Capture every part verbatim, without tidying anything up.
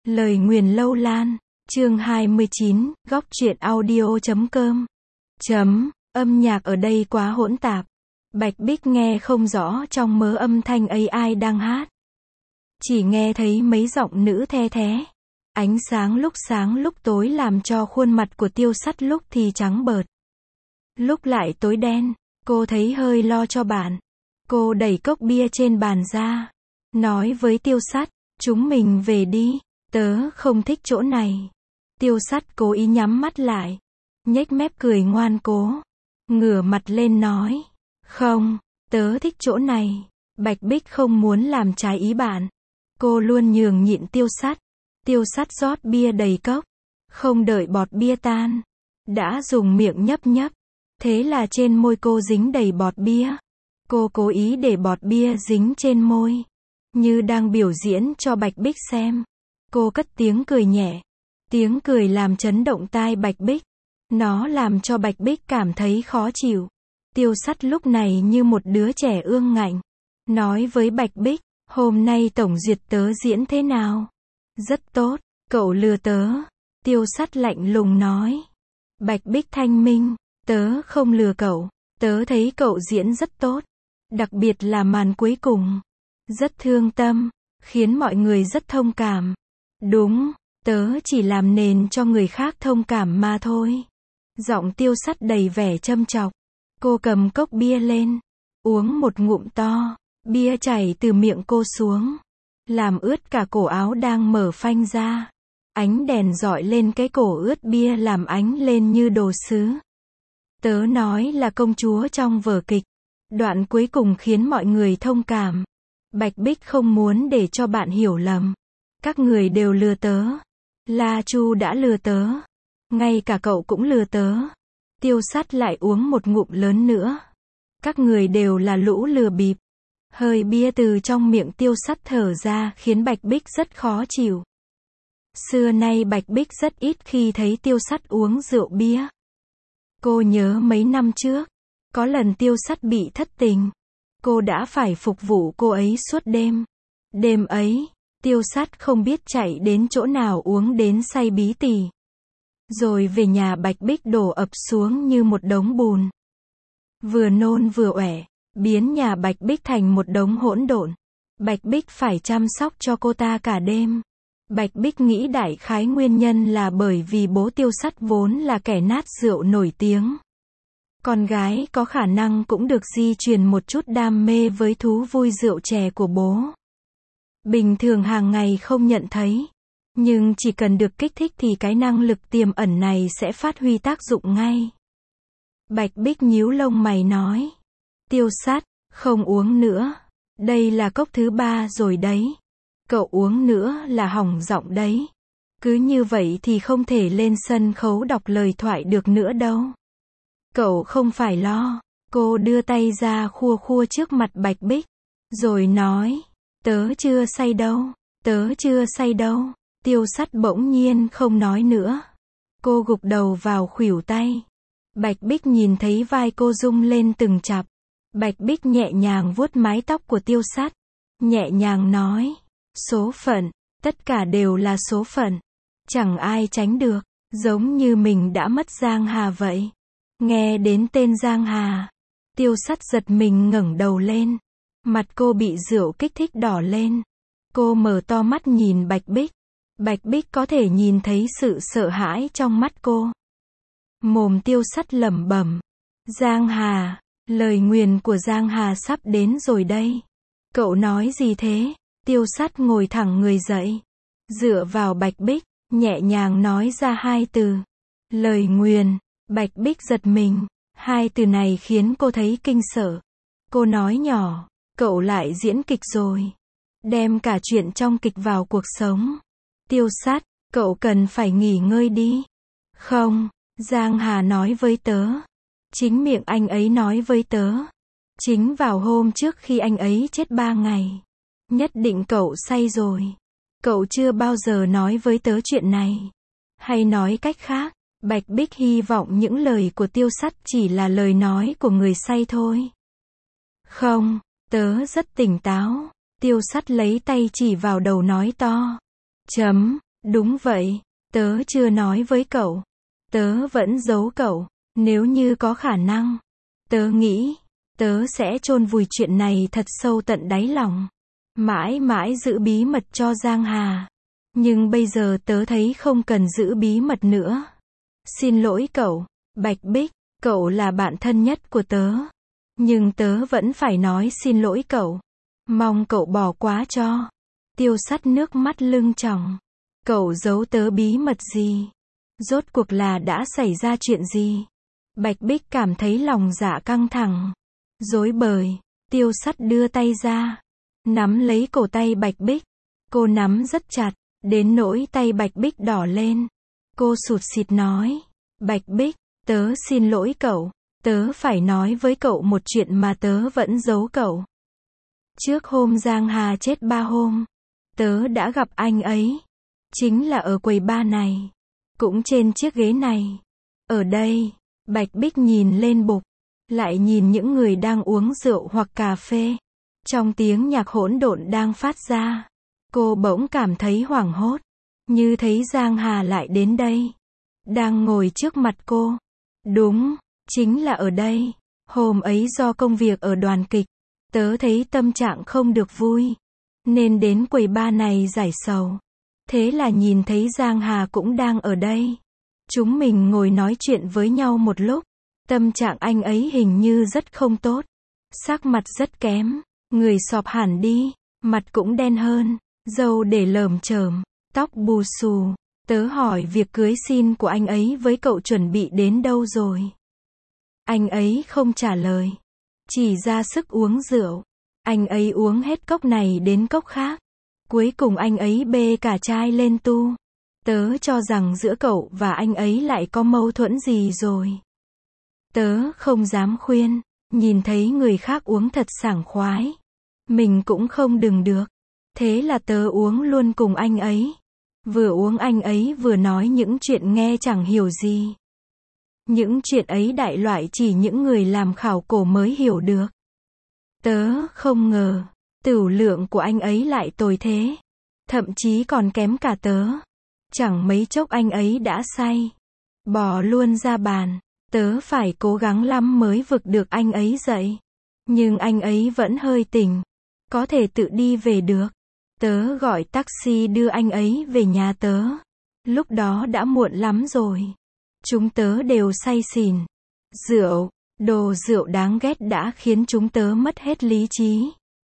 Lời nguyền lâu lan, chương hai mươi chín, góc truyện audio chấm com. Chấm, âm nhạc ở đây quá hỗn tạp. Bạch Bích nghe không rõ trong mớ âm thanh ấy ai đang hát. Chỉ nghe thấy mấy giọng nữ the thé. Ánh sáng lúc sáng lúc tối làm cho khuôn mặt của Tiêu Sắt lúc thì trắng bợt, lúc lại tối đen. Cô thấy hơi lo cho bạn. Cô đẩy cốc bia trên bàn ra, nói với Tiêu Sắt, chúng mình về đi, tớ không thích chỗ này. Tiêu Sắt cố ý nhắm mắt lại, nhếch mép cười ngoan cố, ngửa mặt lên nói, không, tớ thích chỗ này. Bạch Bích không muốn làm trái ý bạn. Cô luôn nhường nhịn Tiêu Sắt. Tiêu Sắt rót bia đầy cốc, không đợi bọt bia tan, đã dùng miệng nhấp nhấp. Thế là trên môi cô dính đầy bọt bia. Cô cố ý để bọt bia dính trên môi, như đang biểu diễn cho Bạch Bích xem. Cô cất tiếng cười nhẹ. Tiếng cười làm chấn động tai Bạch Bích. Nó làm cho Bạch Bích cảm thấy khó chịu. Tiêu Sắt lúc này như một đứa trẻ ương ngạnh, nói với Bạch Bích, hôm nay tổng duyệt tớ diễn thế nào? Rất tốt, cậu lừa tớ. Tiêu Sắt lạnh lùng nói. Bạch Bích thanh minh, tớ không lừa cậu, tớ thấy cậu diễn rất tốt. Đặc biệt là màn cuối cùng, rất thương tâm, khiến mọi người rất thông cảm. Đúng, tớ chỉ làm nền cho người khác thông cảm mà thôi. Giọng Tiêu Sắt đầy vẻ châm chọc. Cô cầm cốc bia lên, uống một ngụm to, bia chảy từ miệng cô xuống, làm ướt cả cổ áo đang mở phanh ra. Ánh đèn rọi lên cái cổ ướt bia làm ánh lên như đồ sứ. Tớ nói là công chúa trong vở kịch. Đoạn cuối cùng khiến mọi người thông cảm. Bạch Bích không muốn để cho bạn hiểu lầm. Các người đều lừa tớ. La Chu đã lừa tớ. Ngay cả cậu cũng lừa tớ. Tiêu Sắt lại uống một ngụm lớn nữa. Các người đều là lũ lừa bịp. Hơi bia từ trong miệng Tiêu Sắt thở ra khiến Bạch Bích rất khó chịu. Xưa nay Bạch Bích rất ít khi thấy Tiêu Sắt uống rượu bia. Cô nhớ mấy năm trước, có lần Tiêu Sắt bị thất tình. Cô đã phải phục vụ cô ấy suốt đêm. Đêm ấy, Tiêu Sắt không biết chạy đến chỗ nào uống đến say bí tỉ. Rồi về nhà Bạch Bích đổ ập xuống như một đống bùn. Vừa nôn vừa oẻ, biến nhà Bạch Bích thành một đống hỗn độn. Bạch Bích phải chăm sóc cho cô ta cả đêm. Bạch Bích nghĩ đại khái nguyên nhân là bởi vì bố Tiêu Sắt vốn là kẻ nát rượu nổi tiếng. Con gái có khả năng cũng được di truyền một chút đam mê với thú vui rượu chè của bố. Bình thường hàng ngày không nhận thấy, nhưng chỉ cần được kích thích thì cái năng lực tiềm ẩn này sẽ phát huy tác dụng ngay. Bạch Bích nhíu lông mày nói. Tiêu Sắt, không uống nữa. Đây là cốc thứ ba rồi đấy. Cậu uống nữa là hỏng giọng đấy. Cứ như vậy thì không thể lên sân khấu đọc lời thoại được nữa đâu. Cậu không phải lo. Cô đưa tay ra khua khua trước mặt Bạch Bích, rồi nói, tớ chưa say đâu, tớ chưa say đâu. Tiêu Sắt bỗng nhiên không nói nữa. Cô gục đầu vào khuỷu tay. Bạch Bích nhìn thấy vai cô rung lên từng chập. Bạch Bích nhẹ nhàng vuốt mái tóc của Tiêu Sắt, nhẹ nhàng nói, số phận, tất cả đều là số phận. Chẳng ai tránh được, giống như mình đã mất Giang Hà vậy. Nghe đến tên Giang Hà, Tiêu Sắt giật mình ngẩng đầu lên. Mặt cô bị rượu kích thích đỏ lên. Cô mở to mắt nhìn Bạch Bích. Bạch Bích có thể nhìn thấy sự sợ hãi trong mắt cô. Mồm Tiêu Sắt lẩm bẩm, Giang Hà, lời nguyền của Giang Hà sắp đến rồi đây. Cậu nói gì thế? Tiêu Sắt ngồi thẳng người dậy, dựa vào Bạch Bích, nhẹ nhàng nói ra hai từ. Lời nguyền. Bạch Bích giật mình. Hai từ này khiến cô thấy kinh sợ. Cô nói nhỏ, cậu lại diễn kịch rồi. Đem cả chuyện trong kịch vào cuộc sống. Tiêu Sắt, cậu cần phải nghỉ ngơi đi. Không, Giang Hà nói với tớ. Chính miệng anh ấy nói với tớ. Chính vào hôm trước khi anh ấy chết ba ngày. Nhất định cậu say rồi. Cậu chưa bao giờ nói với tớ chuyện này. Hay nói cách khác, Bạch Bích hy vọng những lời của Tiêu Sắt chỉ là lời nói của người say thôi. Không, tớ rất tỉnh táo. Tiêu Sắt lấy tay chỉ vào đầu nói to. Chấm, Đúng vậy, tớ chưa nói với cậu. Tớ vẫn giấu cậu. Nếu như có khả năng, tớ nghĩ, tớ sẽ chôn vùi chuyện này thật sâu tận đáy lòng. Mãi mãi giữ bí mật cho Giang Hà. Nhưng bây giờ tớ thấy không cần giữ bí mật nữa. Xin lỗi cậu, Bạch Bích, cậu là bạn thân nhất của tớ. Nhưng tớ vẫn phải nói xin lỗi cậu. Mong cậu bỏ qua cho. Tiêu Sắt nước mắt lưng tròng. Cậu giấu tớ bí mật gì? Rốt cuộc là đã xảy ra chuyện gì? Bạch Bích cảm thấy lòng dạ căng thẳng. Rối bời, Tiêu Sắt đưa tay ra. Nắm lấy cổ tay Bạch Bích. Cô nắm rất chặt, đến nỗi tay Bạch Bích đỏ lên. Cô sụt sịt nói. Bạch Bích, tớ xin lỗi cậu. Tớ phải nói với cậu một chuyện mà tớ vẫn giấu cậu. Trước hôm Giang Hà chết ba hôm, tớ đã gặp anh ấy. Chính là ở quầy bar này. Cũng trên chiếc ghế này. Ở đây, Bạch Bích nhìn lên bục. Lại nhìn những người đang uống rượu hoặc cà phê. Trong tiếng nhạc hỗn độn đang phát ra. Cô bỗng cảm thấy hoảng hốt. Như thấy Giang Hà lại đến đây. Đang ngồi trước mặt cô. Đúng, chính là ở đây. Hôm ấy do công việc ở đoàn kịch. Tớ thấy tâm trạng không được vui. Nên đến quầy bar này giải sầu. Thế là nhìn thấy Giang Hà cũng đang ở đây. Chúng mình ngồi nói chuyện với nhau một lúc. Tâm trạng anh ấy hình như rất không tốt. Sắc mặt rất kém. Người sọp hẳn đi. Mặt cũng đen hơn. Râu để lởm chởm. Tóc bù xù. Tớ hỏi việc cưới xin của anh ấy với cậu chuẩn bị đến đâu rồi? Anh ấy không trả lời. Chỉ ra sức uống rượu. Anh ấy uống hết cốc này đến cốc khác. Cuối cùng anh ấy bê cả chai lên tu. Tớ cho rằng giữa cậu và anh ấy lại có mâu thuẫn gì rồi. Tớ không dám khuyên. Nhìn thấy người khác uống thật sảng khoái. Mình cũng không đừng được. Thế là tớ uống luôn cùng anh ấy. Vừa uống anh ấy vừa nói những chuyện nghe chẳng hiểu gì. Những chuyện ấy đại loại chỉ những người làm khảo cổ mới hiểu được. Tớ không ngờ, tửu lượng của anh ấy lại tồi thế. Thậm chí còn kém cả tớ. Chẳng mấy chốc anh ấy đã say. Bỏ luôn ra bàn. Tớ phải cố gắng lắm mới vực được anh ấy dậy. Nhưng anh ấy vẫn hơi tỉnh. Có thể tự đi về được. Tớ gọi taxi đưa anh ấy về nhà tớ. Lúc đó đã muộn lắm rồi. Chúng tớ đều say xỉn. Rượu, đồ rượu đáng ghét đã khiến chúng tớ mất hết lý trí.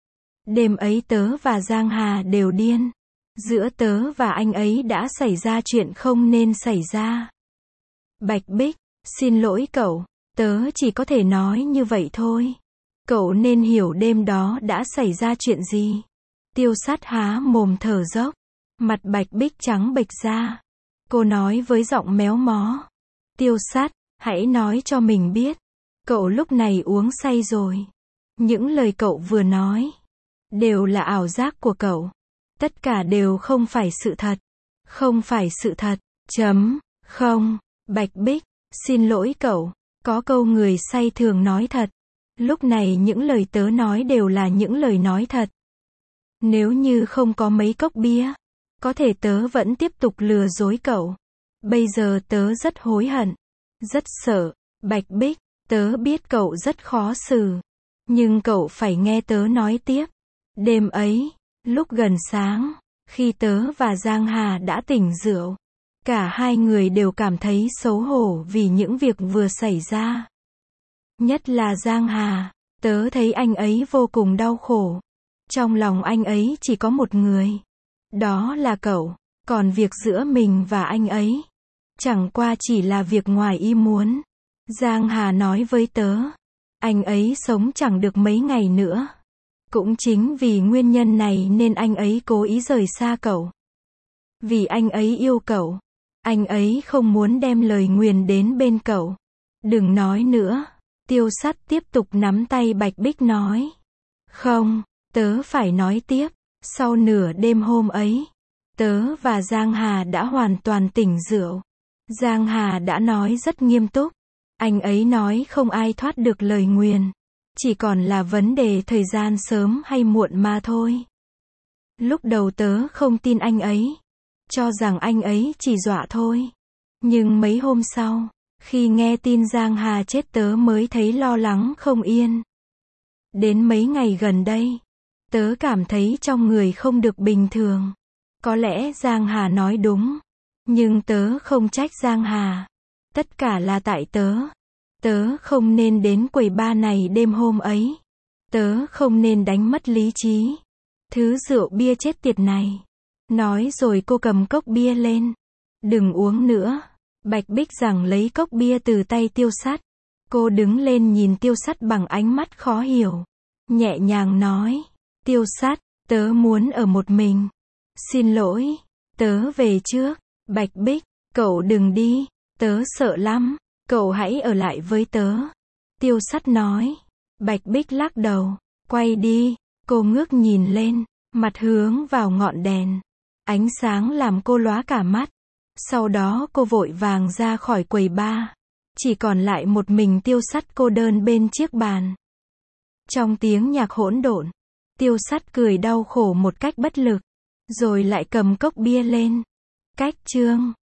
Đêm ấy tớ và Giang Hà đều điên. Giữa tớ và anh ấy đã xảy ra chuyện không nên xảy ra. Bạch Bích, xin lỗi cậu. Tớ chỉ có thể nói như vậy thôi. Cậu nên hiểu đêm đó đã xảy ra chuyện gì. Tiêu Sắt há mồm thở dốc. Mặt Bạch Bích trắng bệch ra. Cô nói với giọng méo mó. Tiêu Sắt, hãy nói cho mình biết. Cậu lúc này uống say rồi. Những lời cậu vừa nói đều là ảo giác của cậu. Tất cả đều không phải sự thật. Không phải sự thật. Chấm. Không. Bạch Bích, xin lỗi cậu. Có câu người say thường nói thật. Lúc này những lời tớ nói đều là những lời nói thật. Nếu như không có mấy cốc bia, có thể tớ vẫn tiếp tục lừa dối cậu. Bây giờ tớ rất hối hận. Rất sợ. Bạch Bích, tớ biết cậu rất khó xử. Nhưng cậu phải nghe tớ nói tiếp. Đêm ấy, lúc gần sáng, khi tớ và Giang Hà đã tỉnh rượu, cả hai người đều cảm thấy xấu hổ vì những việc vừa xảy ra. Nhất là Giang Hà, tớ thấy anh ấy vô cùng đau khổ. Trong lòng anh ấy chỉ có một người. Đó là cậu. Còn việc giữa mình và anh ấy chẳng qua chỉ là việc ngoài ý muốn. Giang Hà nói với tớ. Anh ấy sống chẳng được mấy ngày nữa. Cũng chính vì nguyên nhân này nên anh ấy cố ý rời xa cậu. Vì anh ấy yêu cậu. Anh ấy không muốn đem lời nguyền đến bên cậu. Đừng nói nữa. Tiêu Sắt tiếp tục nắm tay Bạch Bích nói. Không, tớ phải nói tiếp. Sau nửa đêm hôm ấy, tớ và Giang Hà đã hoàn toàn tỉnh rượu. Giang Hà đã nói rất nghiêm túc. Anh ấy nói không ai thoát được lời nguyền. Chỉ còn là vấn đề thời gian sớm hay muộn mà thôi. Lúc đầu tớ không tin anh ấy. cho rằng anh ấy chỉ dọa thôi. Nhưng mấy hôm sau, khi nghe tin Giang Hà chết tớ mới thấy lo lắng không yên. Đến mấy ngày gần đây, tớ cảm thấy trong người không được bình thường. Có lẽ Giang Hà nói đúng, nhưng tớ không trách Giang Hà. Tất cả là tại tớ. Tớ không nên đến quầy bar này đêm hôm ấy. Tớ không nên đánh mất lý trí. Thứ rượu bia chết tiệt này. Nói rồi cô cầm cốc bia lên. Đừng uống nữa. Bạch Bích rằng lấy cốc bia từ tay Tiêu Sắt. Cô đứng lên nhìn Tiêu Sắt bằng ánh mắt khó hiểu. Nhẹ nhàng nói. Tiêu Sắt, tớ muốn ở một mình. Xin lỗi. Tớ về trước. Bạch Bích, cậu đừng đi. Tớ sợ lắm. Cậu hãy ở lại với tớ. Tiêu Sắt nói. Bạch Bích lắc đầu. Quay đi. Cô ngước nhìn lên. Mặt hướng vào ngọn đèn. Ánh sáng làm cô lóa cả mắt. Sau đó cô vội vàng ra khỏi quầy bar. Chỉ còn lại một mình Tiêu Sắt cô đơn bên chiếc bàn. Trong tiếng nhạc hỗn độn, Tiêu Sắt cười đau khổ một cách bất lực. Rồi lại cầm cốc bia lên. Cách chương